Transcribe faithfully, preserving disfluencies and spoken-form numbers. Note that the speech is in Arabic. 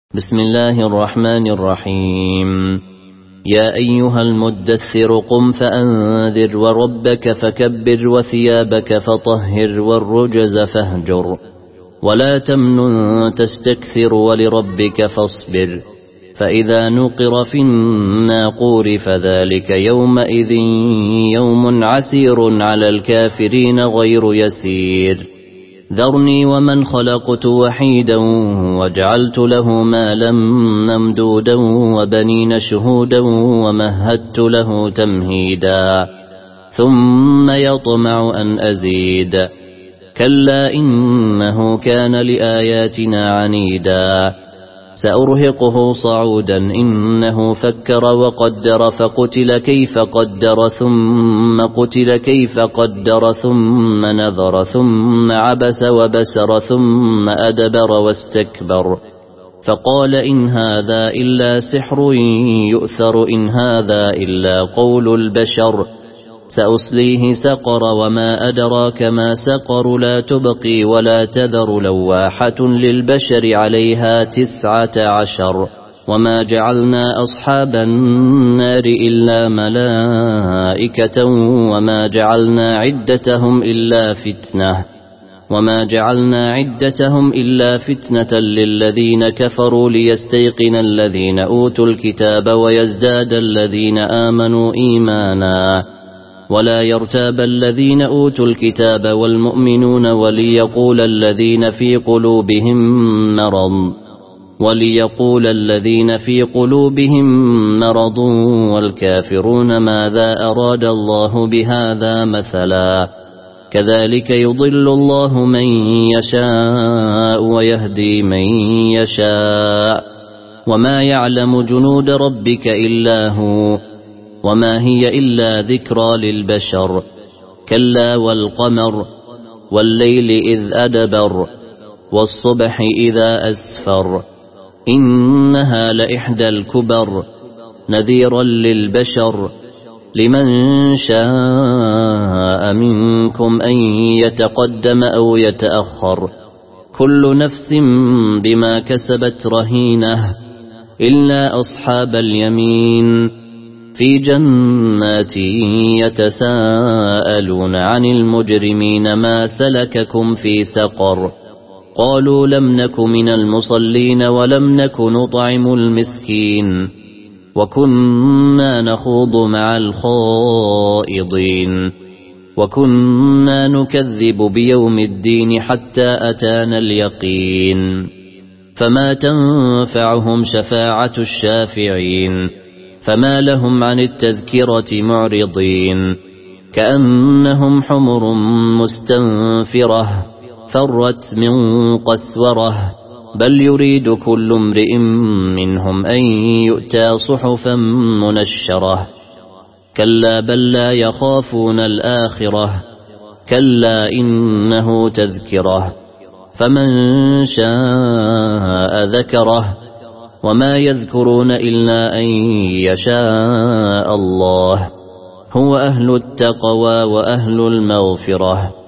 بسم الله الرحمن الرحيم. يا أيها المدثر قم فأنذر وربك فكبر وثيابك فطهر والرجز فاهجر ولا تمنن تستكثر ولربك فاصبر فإذا نقر في الناقور فذلك يومئذ يوم عسير على الكافرين غير يسير. ذرني ومن خلقت وحيدا وجعلت له مالا ممدودا وبنين شهودا ومهدت له تمهيدا ثم يطمع أن أزيد كلا إنه كان لآياتنا عنيدا سأرهقه صعودا إنه فكر وقدر فقتل كيف قدر ثم قتل كيف قدر ثم نظر ثم عبس وبسر ثم أدبر واستكبر فقال إن هذا إلا سحر يؤثر إن هذا إلا قول البشر سأصليه سقر وما أدراك ما سقر لا تبقي ولا تذر لواحة للبشر عليها تسعة عشر وما جعلنا أصحاب النار إلا ملائكة وما جعلنا عدتهم إلا فتنة وما جعلنا عدتهم إلا فتنة للذين كفروا ليستيقن الذين أوتوا الكتاب ويزداد الذين آمنوا إيمانا ولا يرتاب الذين أوتوا الكتاب والمؤمنون وليقول الذين في قلوبهم مرض وليقول الذين في قلوبهم مرض والكافرون ماذا أراد الله بهذا مثلا كذلك يضل الله من يشاء ويهدي من يشاء وما يعلم جنود ربك إلا هو وما هي إلا ذكرى للبشر كلا والقمر والليل إذ أدبر والصبح إذا أسفر إنها لإحدى الكبر نذيرا للبشر لمن شاء منكم أن يتقدم أو يتأخر كل نفس بما كسبت رهينة إلا أصحاب اليمين في جنات يتساءلون عن المجرمين ما سلككم في سقر قالوا لم نك من المصلين ولم نك نطعم المسكين وكنا نخوض مع الخائضين وكنا نكذب بيوم الدين حتى أتانا اليقين فما تنفعهم شفاعة الشافعين فما لهم عن التذكرة معرضين كأنهم حمر مستنفرة فرت من قسورة بل يريد كل امرئ منهم أن يؤتى صحفا منشرة كلا بل لا يخافون الآخرة كلا إنه تذكرة فمن شاء ذكره وما يذكرون إلا أن يشاء الله هو أهل التقوى وأهل المغفرة